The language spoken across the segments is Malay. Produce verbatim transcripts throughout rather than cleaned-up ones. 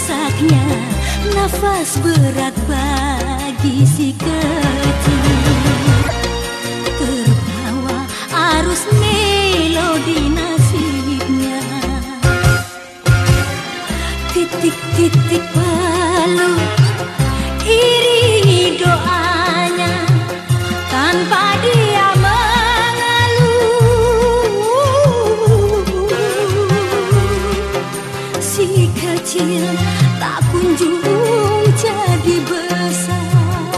Sesaknya nafas berat bagi si kecil, terbawa arus melodi nasibnya. Titik-titik palu iringi doanya, tanpa dia mengeluh. Si kecil tak kunjung jadi besar.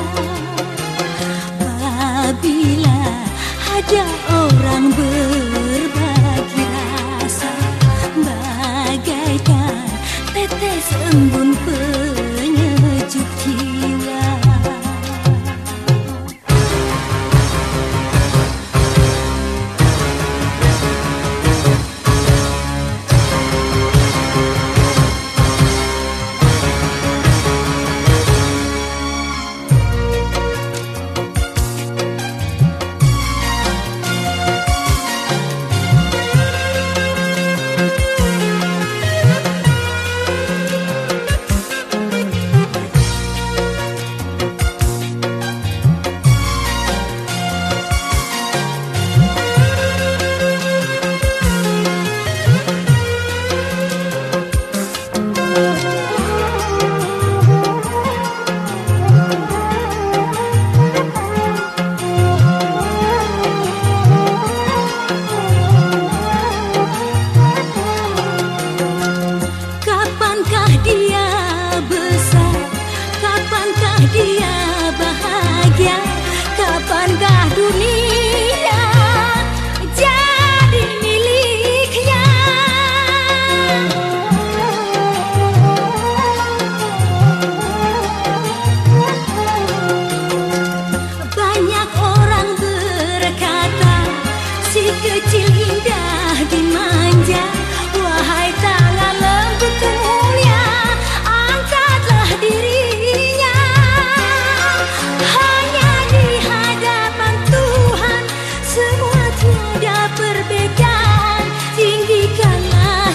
Apabila ada orang berbagi rasa, bagaikan tetes embun penyejuk jiwa. Dia bahagia, kapankah dunia jadi miliknya? Banyak orang berkata si kecil indah dimanja. Wahai tangan lembut mulia, angkatlah dirinya. Hanya di hadapan Tuhan semua tiada perbedaan. Tinggikanlah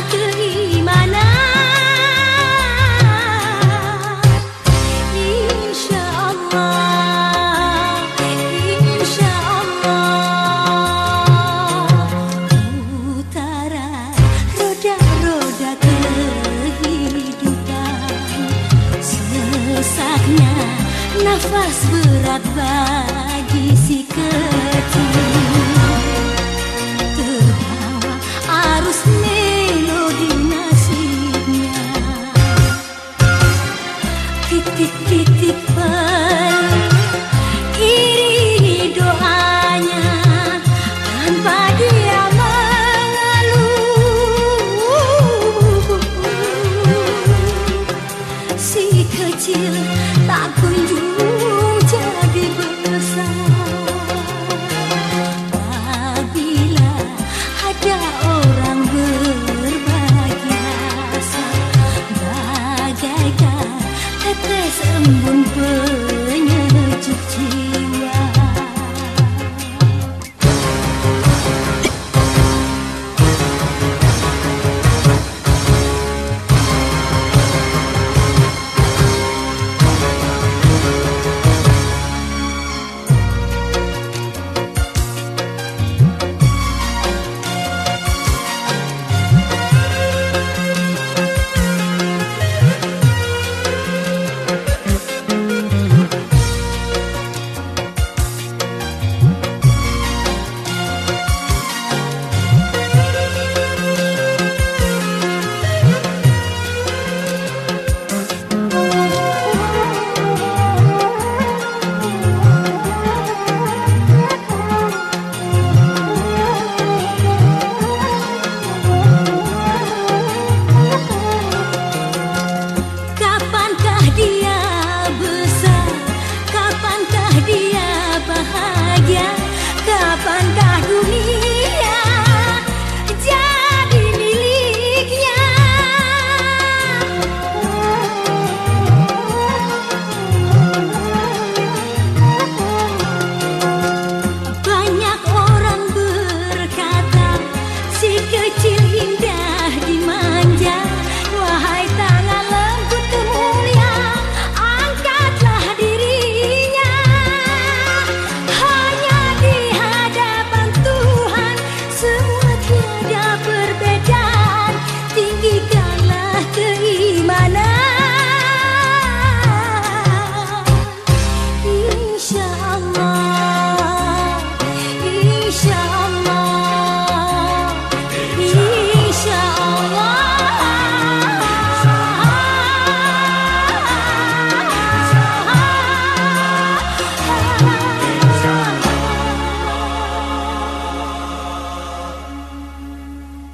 keimanan. Insya Allah, insya Allah. Putaran roda-roda kehidupan, sesaknya nafas berat bagi si kecil, terbawa arus melodi nasibnya. Titik-titik palu iringi doanya, tanpa dia mengeluh. Si kecil tak kunjung jadi besar. Apabila ada orang berbagi rasa, bagaikan tetes embun penyejuk jiwa.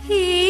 Hidup